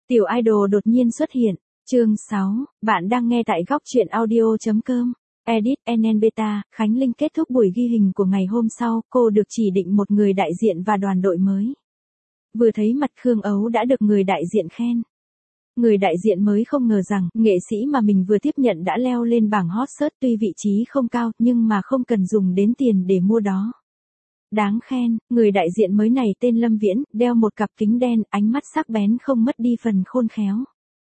Tiểu idol đột nhiên xuất hiện. Chương 6, bạn đang nghe tại góc truyện audio.com. Edit NN Beta, Khánh Linh kết thúc buổi ghi hình của ngày hôm sau, cô được chỉ định một người đại diện và đoàn đội mới. Vừa thấy mặt Khương Ấu đã được người đại diện khen. Người đại diện mới không ngờ rằng, nghệ sĩ mà mình vừa tiếp nhận đã leo lên bảng hot search, tuy vị trí không cao, nhưng mà không cần dùng đến tiền để mua đó. Đáng khen, người đại diện mới này tên Lâm Viễn, đeo một cặp kính đen, ánh mắt sắc bén không mất đi phần khôn khéo.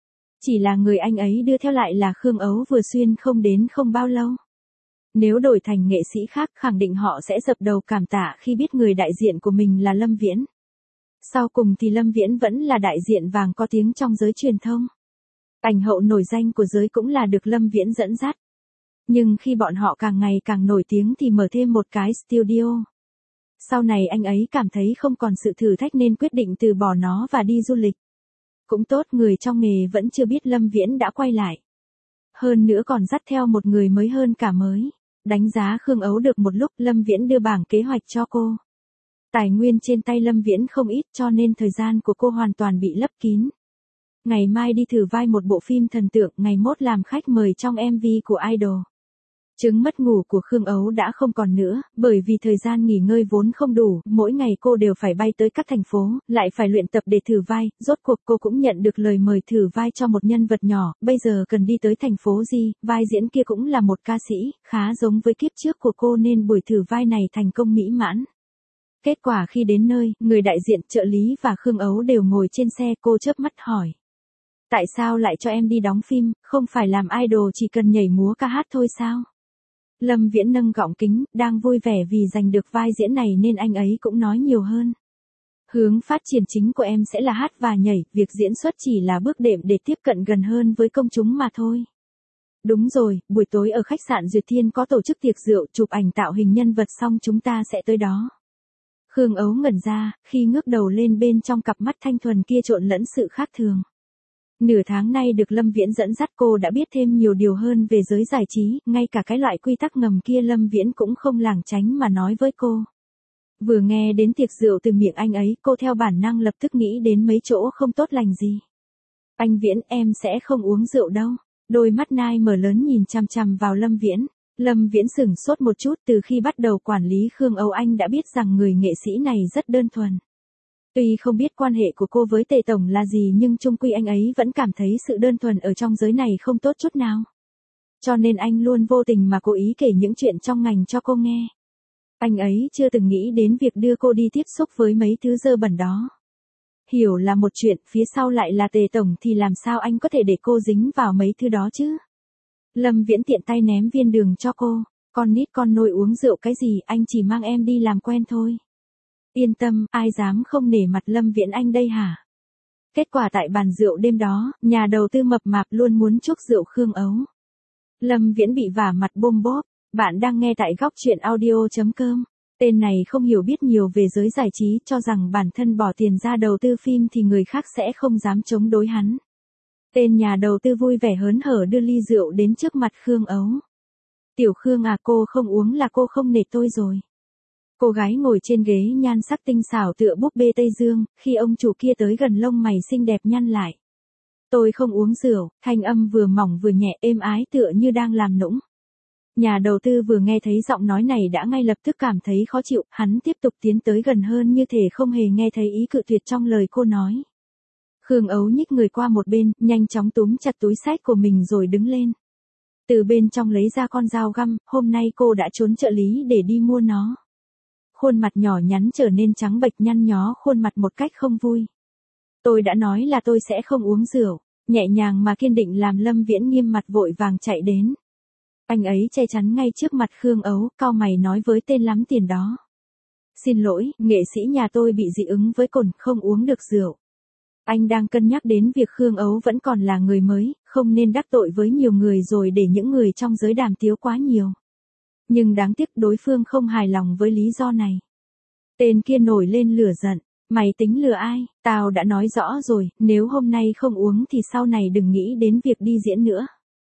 Chỉ là người anh ấy đưa theo lại là Khương Ấu vừa xuyên không đến không bao lâu. Nếu đổi thành nghệ sĩ khác khẳng định họ sẽ dập đầu cảm tạ khi biết người đại diện của mình là Lâm Viễn. Sau cùng thì Lâm Viễn vẫn là đại diện vàng có tiếng trong giới truyền thông. Ảnh hậu nổi danh của giới cũng là được Lâm Viễn dẫn dắt. Nhưng khi bọn họ càng ngày càng nổi tiếng thì mở thêm một cái studio. Sau này anh ấy cảm thấy không còn sự thử thách nên quyết định từ bỏ nó và đi du lịch. Cũng tốt, người trong nghề vẫn chưa biết Lâm Viễn đã quay lại. Hơn nữa còn dắt theo một người mới hơn cả mới. Đánh giá Khương Ấu được một lúc, Lâm Viễn đưa bảng kế hoạch cho cô. Tài nguyên trên tay Lâm Viễn không ít cho nên thời gian của cô hoàn toàn bị lấp kín. Ngày mai đi thử vai một bộ phim thần tượng, ngày mốt làm khách mời trong MV của idol. Chứng mất ngủ của Khương Ấu đã không còn nữa, bởi vì thời gian nghỉ ngơi vốn không đủ, mỗi ngày cô đều phải bay tới các thành phố, lại phải luyện tập để thử vai, rốt cuộc cô cũng nhận được lời mời thử vai cho một nhân vật nhỏ, bây giờ cần đi tới thành phố G, vai diễn kia cũng là một ca sĩ, khá giống với kiếp trước của cô nên buổi thử vai này thành công mỹ mãn. Kết quả khi đến nơi, người đại diện, trợ lý và Khương Ấu đều ngồi trên xe, cô chớp mắt hỏi. Tại sao lại cho em đi đóng phim, không phải làm idol chỉ cần nhảy múa ca hát thôi sao? Lâm Viễn nâng gọng kính, đang vui vẻ vì giành được vai diễn này nên anh ấy cũng nói nhiều hơn. Hướng phát triển chính của em sẽ là hát và nhảy, việc diễn xuất chỉ là bước đệm để tiếp cận gần hơn với công chúng mà thôi. Đúng rồi, buổi tối ở khách sạn Duyệt Thiên có tổ chức tiệc rượu, chụp ảnh tạo hình nhân vật xong chúng ta sẽ tới đó. Khương Ấu ngẩn ra, khi ngước đầu lên bên trong cặp mắt thanh thuần kia trộn lẫn sự khác thường. Nửa tháng nay được Lâm Viễn dẫn dắt cô đã biết thêm nhiều điều hơn về giới giải trí, ngay cả cái loại quy tắc ngầm kia Lâm Viễn cũng không lảng tránh mà nói với cô. Vừa nghe đến tiệc rượu từ miệng anh ấy, cô theo bản năng lập tức nghĩ đến mấy chỗ không tốt lành gì. Anh Viễn, em sẽ không uống rượu đâu. Đôi mắt Nai mở lớn nhìn chằm chằm vào Lâm Viễn. Lâm Viễn sửng sốt một chút, từ khi bắt đầu quản lý Khương Ấu anh đã biết rằng người nghệ sĩ này rất đơn thuần. Tuy không biết quan hệ của cô với Tề Tổng là gì nhưng chung quy anh ấy vẫn cảm thấy sự đơn thuần ở trong giới này không tốt chút nào. Cho nên anh luôn vô tình mà cố ý kể những chuyện trong ngành cho cô nghe. Anh ấy chưa từng nghĩ đến việc đưa cô đi tiếp xúc với mấy thứ dơ bẩn đó. Hiểu là một chuyện, phía sau lại là Tề Tổng thì làm sao anh có thể để cô dính vào mấy thứ đó chứ? Lâm Viễn tiện tay ném viên đường cho cô. Con nít con nôi uống rượu cái gì, anh chỉ mang em đi làm quen thôi. Yên tâm, ai dám không nể mặt Lâm Viễn anh đây hả? Kết quả tại bàn rượu đêm đó, nhà đầu tư mập mạp luôn muốn chúc rượu Khương Ấu. Lâm Viễn bị vả mặt bôm bốp. Bạn đang nghe tại góc truyện audio.com. Tên này không hiểu biết nhiều về giới giải trí, cho rằng bản thân bỏ tiền ra đầu tư phim thì người khác sẽ không dám chống đối hắn. Tên nhà đầu tư vui vẻ hớn hở đưa ly rượu đến trước mặt Khương Ấu. Tiểu Khương à, cô không uống là cô không nể tôi rồi. Cô gái ngồi trên ghế nhan sắc tinh xảo tựa búp bê Tây Dương, khi ông chủ kia tới gần lông mày xinh đẹp nhăn lại. Tôi không uống rượu, thanh âm vừa mỏng vừa nhẹ êm ái tựa như đang làm nũng. Nhà đầu tư vừa nghe thấy giọng nói này đã ngay lập tức cảm thấy khó chịu, hắn tiếp tục tiến tới gần hơn như thể không hề nghe thấy ý cự tuyệt trong lời cô nói. Khương Ấu nhích người qua một bên, nhanh chóng túm chặt túi xách của mình rồi đứng lên. Từ bên trong lấy ra con dao găm, hôm nay cô đã trốn trợ lý để đi mua nó. Khuôn mặt nhỏ nhắn trở nên trắng bệch, nhăn nhó khuôn mặt một cách không vui. Tôi đã nói là tôi sẽ không uống rượu, nhẹ nhàng mà kiên định làm Lâm Viễn nghiêm mặt vội vàng chạy đến. Anh ấy che chắn ngay trước mặt Khương Ấu, cau mày nói với tên lắm tiền đó. Xin lỗi, nghệ sĩ nhà tôi bị dị ứng với cồn, không uống được rượu. Anh đang cân nhắc đến việc Khương Ấu vẫn còn là người mới, không nên đắc tội với nhiều người rồi để những người trong giới đàm tiếu quá nhiều. Nhưng đáng tiếc đối phương không hài lòng với lý do này. Tên kia nổi lên lửa giận. Mày tính lừa ai? Tao đã nói rõ rồi, nếu hôm nay không uống thì sau này đừng nghĩ đến việc đi diễn nữa.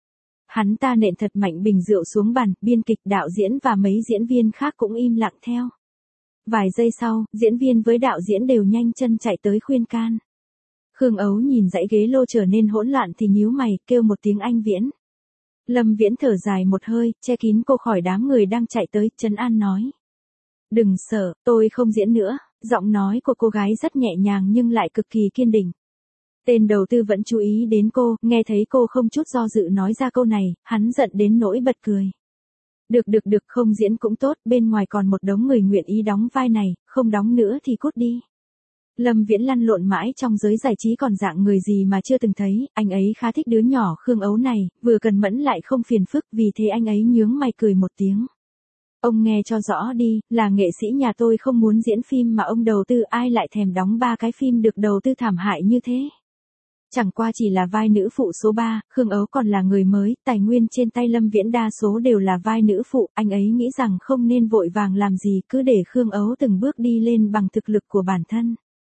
Hắn ta nện thật mạnh bình rượu xuống bàn, biên kịch, đạo diễn và mấy diễn viên khác cũng im lặng theo. Vài giây sau, diễn viên với đạo diễn đều nhanh chân chạy tới khuyên can. Khương Ấu nhìn dãy ghế lô trở nên hỗn loạn thì nhíu mày, kêu một tiếng anh Viễn. Lâm Viễn thở dài một hơi, che kín cô khỏi đám người đang chạy tới, trấn an nói. Đừng sợ, tôi không diễn nữa. Giọng nói của cô gái rất nhẹ nhàng nhưng lại cực kỳ kiên định. Tên đầu tư vẫn chú ý đến cô, nghe thấy cô không chút do dự nói ra câu này, hắn giận đến nỗi bật cười. Được, không diễn cũng tốt, bên ngoài còn một đống người nguyện ý đóng vai này, không đóng nữa thì cút đi. Lâm Viễn lăn lộn mãi trong giới giải trí còn dạng người gì mà chưa từng thấy, anh ấy khá thích đứa nhỏ Khương Ấu này, vừa cần mẫn lại không phiền phức, vì thế anh ấy nhướng mày cười một tiếng. Ông nghe cho rõ đi, là nghệ sĩ nhà tôi không muốn diễn phim mà ông đầu tư, ai lại thèm đóng 3 cái phim được đầu tư thảm hại như thế. Chẳng qua chỉ là vai nữ phụ số 3, Khương Ấu còn là người mới, tài nguyên trên tay Lâm Viễn đa số đều là vai nữ phụ, anh ấy nghĩ rằng không nên vội vàng làm gì, cứ để Khương Ấu từng bước đi lên bằng thực lực của bản thân.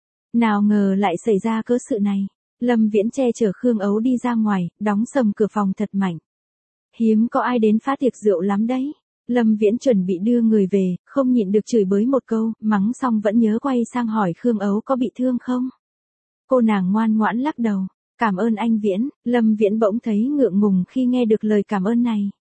Nào ngờ lại xảy ra cớ sự này. Lâm Viễn che chở Khương Ấu đi ra ngoài, đóng sầm cửa phòng thật mạnh. Hiếm có ai đến phá tiệc rượu lắm đấy. Lâm Viễn chuẩn bị đưa người về, không nhịn được chửi bới một câu, mắng xong vẫn nhớ quay sang hỏi Khương Ấu có bị thương không. Cô nàng ngoan ngoãn lắc đầu. Cảm ơn anh Viễn. Lâm Viễn bỗng thấy ngượng ngùng khi nghe được lời cảm ơn này.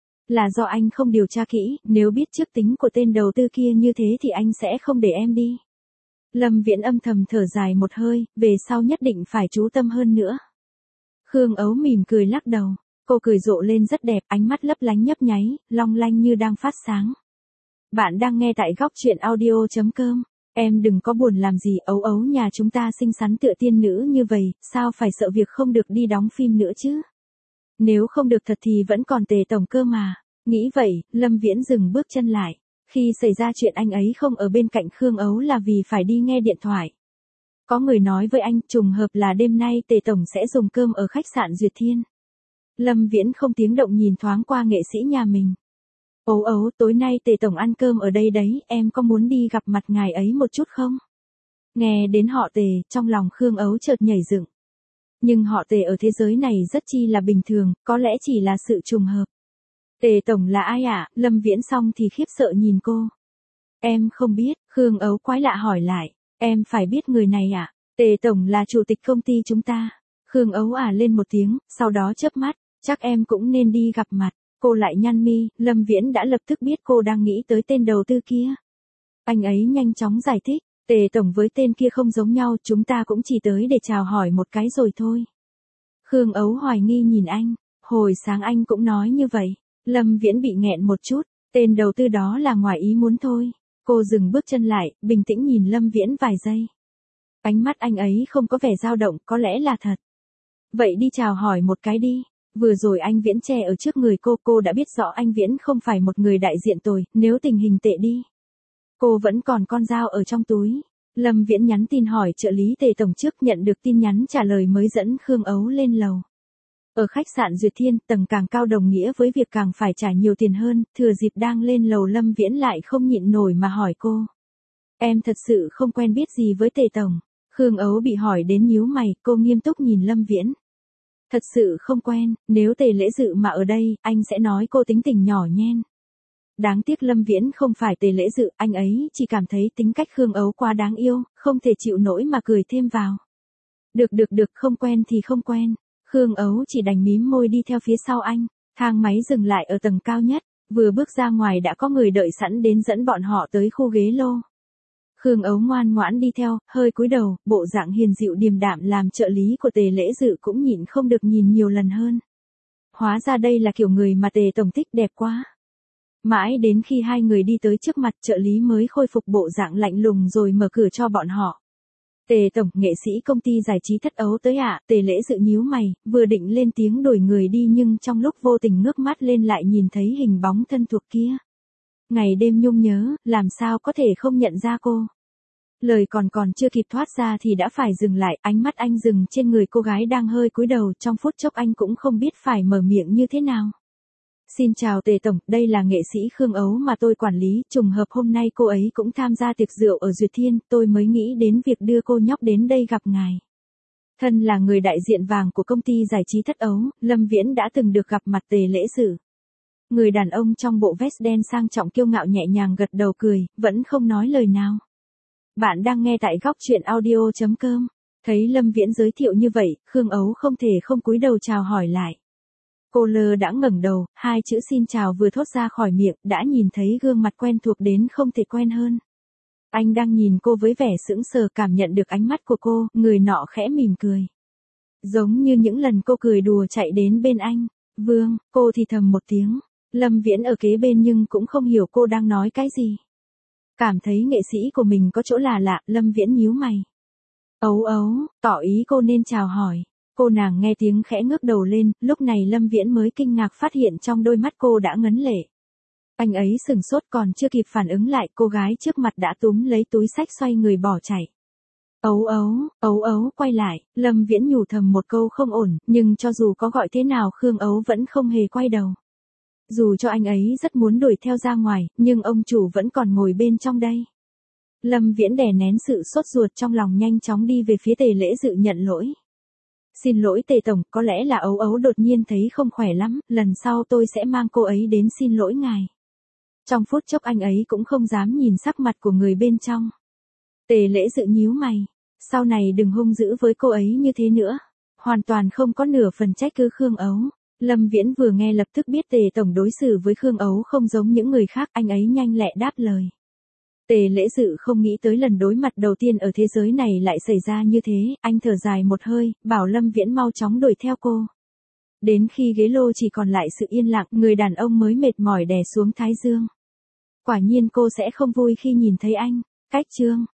Là do anh không điều tra kỹ, nếu biết trước tính của tên đầu tư kia như thế thì anh sẽ không để em đi. Lâm Viễn âm thầm thở dài một hơi, về sau nhất định phải chú tâm hơn nữa. Khương Ấu mỉm cười lắc đầu. Cô cười rộ lên rất đẹp, ánh mắt lấp lánh nhấp nháy, long lanh như đang phát sáng. Bạn đang nghe tại góc truyện audio.com. Em đừng có buồn làm gì, Ấu Ấu nhà chúng ta xinh xắn tựa tiên nữ như vậy, sao phải sợ việc không được đi đóng phim nữa chứ? Nếu không được thật thì vẫn còn Tề tổng cơ mà. Nghĩ vậy, Lâm Viễn dừng bước chân lại. Khi xảy ra chuyện anh ấy không ở bên cạnh Khương Ấu là vì phải đi nghe điện thoại. Có người nói với anh, trùng hợp là đêm nay Tề tổng sẽ dùng cơm ở khách sạn Duyệt Thiên. Lâm Viễn không tiếng động nhìn thoáng qua nghệ sĩ nhà mình. Ấu Ấu, tối nay Tề tổng ăn cơm ở đây đấy, em có muốn đi gặp mặt ngài ấy một chút không? Nghe đến họ Tề, trong lòng Khương Ấu chợt nhảy dựng. Nhưng họ Tề ở thế giới này rất chi là bình thường, có lẽ chỉ là sự trùng hợp. Tề tổng là ai ạ? Lâm Viễn xong thì khiếp sợ nhìn cô. Em không biết, Khương Ấu quái lạ hỏi lại. Em phải biết người này ạ. Tề tổng là chủ tịch công ty chúng ta. Khương Ấu lên một tiếng, sau đó chớp mắt. Chắc em cũng nên đi gặp mặt. Cô lại nhăn mi, Lâm Viễn đã lập tức biết cô đang nghĩ tới tên đầu tư kia. Anh ấy nhanh chóng giải thích. Tề tổng với tên kia không giống nhau, chúng ta cũng chỉ tới để chào hỏi một cái rồi thôi. Khương Ấu hoài nghi nhìn anh. Hồi sáng anh cũng nói như vậy. Lâm Viễn bị nghẹn một chút, tên đầu tư đó là ngoài ý muốn thôi. Cô dừng bước chân lại, bình tĩnh nhìn Lâm Viễn vài giây. Ánh mắt anh ấy không có vẻ dao động, có lẽ là thật. Vậy đi chào hỏi một cái đi. Vừa rồi anh Viễn che ở trước người cô đã biết rõ anh Viễn không phải một người đại diện tồi, nếu tình hình tệ đi. Cô vẫn còn con dao ở trong túi. Lâm Viễn nhắn tin hỏi trợ lý Tề tổng trước, nhận được tin nhắn trả lời mới dẫn Khương Ấu lên lầu. Ở khách sạn Duyệt Thiên, tầng càng cao đồng nghĩa với việc càng phải trả nhiều tiền hơn, thừa dịp đang lên lầu Lâm Viễn lại không nhịn nổi mà hỏi cô. Em thật sự không quen biết gì với Tề tổng. Khương Ấu bị hỏi đến nhíu mày, cô nghiêm túc nhìn Lâm Viễn. Thật sự không quen, nếu Tề Lễ Dự mà ở đây, anh sẽ nói cô tính tình nhỏ nhen. Đáng tiếc Lâm Viễn không phải Tề Lễ Dự, anh ấy chỉ cảm thấy tính cách Khương Ấu quá đáng yêu, không thể chịu nổi mà cười thêm vào. Được, không quen thì không quen. Khương Ấu chỉ đành mím môi đi theo phía sau anh. Thang máy dừng lại ở tầng cao nhất, vừa bước ra ngoài đã có người đợi sẵn đến dẫn bọn họ tới khu ghế lô. Khương Ấu ngoan ngoãn đi theo, hơi cúi đầu, bộ dạng hiền dịu điềm đạm làm trợ lý của Tề Lễ Dự cũng nhịn không được nhìn nhiều lần hơn. Hóa ra đây là kiểu người mà Tề tổng thích, đẹp quá. Mãi đến khi hai người đi tới trước mặt, trợ lý mới khôi phục bộ dạng lạnh lùng rồi mở cửa cho bọn họ. Tề tổng, nghệ sĩ công ty giải trí Thất Ấu tới ạ. Tề Lễ Dự nhíu mày, vừa định lên tiếng đuổi người đi nhưng trong lúc vô tình ngước mắt lên lại nhìn thấy hình bóng thân thuộc kia. Ngày đêm nhung nhớ, làm sao có thể không nhận ra cô. Lời còn chưa kịp thoát ra thì đã phải dừng lại, ánh mắt anh dừng trên người cô gái đang hơi cúi đầu, trong phút chốc anh cũng không biết phải mở miệng như thế nào. Xin chào Tề tổng, đây là nghệ sĩ Khương Ấu mà tôi quản lý, trùng hợp hôm nay cô ấy cũng tham gia tiệc rượu ở Duyệt Thiên, tôi mới nghĩ đến việc đưa cô nhóc đến đây gặp ngài. Thân là người đại diện vàng của công ty giải trí Thất Ấu, Lâm Viễn đã từng được gặp mặt Tề Lễ Dự. Người đàn ông trong bộ vest đen sang trọng kiêu ngạo nhẹ nhàng gật đầu cười, vẫn không nói lời nào. Bạn đang nghe tại góc truyện audio.com. Thấy Lâm Viễn giới thiệu như vậy, Khương Ấu không thể không cúi đầu chào hỏi lại. Cô lơ đãng ngẩng đầu, hai chữ xin chào vừa thốt ra khỏi miệng, đã nhìn thấy gương mặt quen thuộc đến không thể quen hơn. Anh đang nhìn cô với vẻ sững sờ, cảm nhận được ánh mắt của cô, người nọ khẽ mỉm cười. Giống như những lần cô cười đùa chạy đến bên anh. Vương, cô thì thầm một tiếng. Lâm Viễn ở kế bên nhưng cũng không hiểu cô đang nói cái gì. Cảm thấy nghệ sĩ của mình có chỗ là lạ, Lâm Viễn nhíu mày. Ấu ấu, tỏ ý cô nên chào hỏi. Cô nàng nghe tiếng khẽ ngước đầu lên, lúc này Lâm Viễn mới kinh ngạc phát hiện trong đôi mắt cô đã ngấn lệ. Anh ấy sửng sốt, còn chưa kịp phản ứng lại, cô gái trước mặt đã túm lấy túi xách xoay người bỏ chạy. Ấu ấu quay lại, Lâm Viễn nhủ thầm một câu không ổn, nhưng cho dù có gọi thế nào Khương Ấu vẫn không hề quay đầu. Dù cho anh ấy rất muốn đuổi theo ra ngoài, nhưng ông chủ vẫn còn ngồi bên trong đây. Lâm Viễn đè nén sự sốt ruột trong lòng, nhanh chóng đi về phía Tề Lễ Dự nhận lỗi. Xin lỗi Tề Tổng, có lẽ là Ấu Ấu đột nhiên thấy không khỏe lắm, lần sau tôi sẽ mang cô ấy đến xin lỗi ngài. Trong phút chốc anh ấy cũng không dám nhìn sắc mặt của người bên trong. Tề Lễ Dự nhíu mày, sau này đừng hung dữ với cô ấy như thế nữa. Hoàn toàn không có nửa phần trách cứ Khương Ấu. Lâm Viễn vừa nghe lập tức biết Tề Tổng đối xử với Khương Ấu không giống những người khác, anh ấy nhanh lẹ đáp lời. Tề Lễ Dự không nghĩ tới lần đối mặt đầu tiên ở thế giới này lại xảy ra như thế, anh thở dài một hơi, bảo Lâm Viễn mau chóng đuổi theo cô. Đến khi ghế lô chỉ còn lại sự yên lặng, người đàn ông mới mệt mỏi đè xuống thái dương. Quả nhiên cô sẽ không vui khi nhìn thấy anh. Cách chương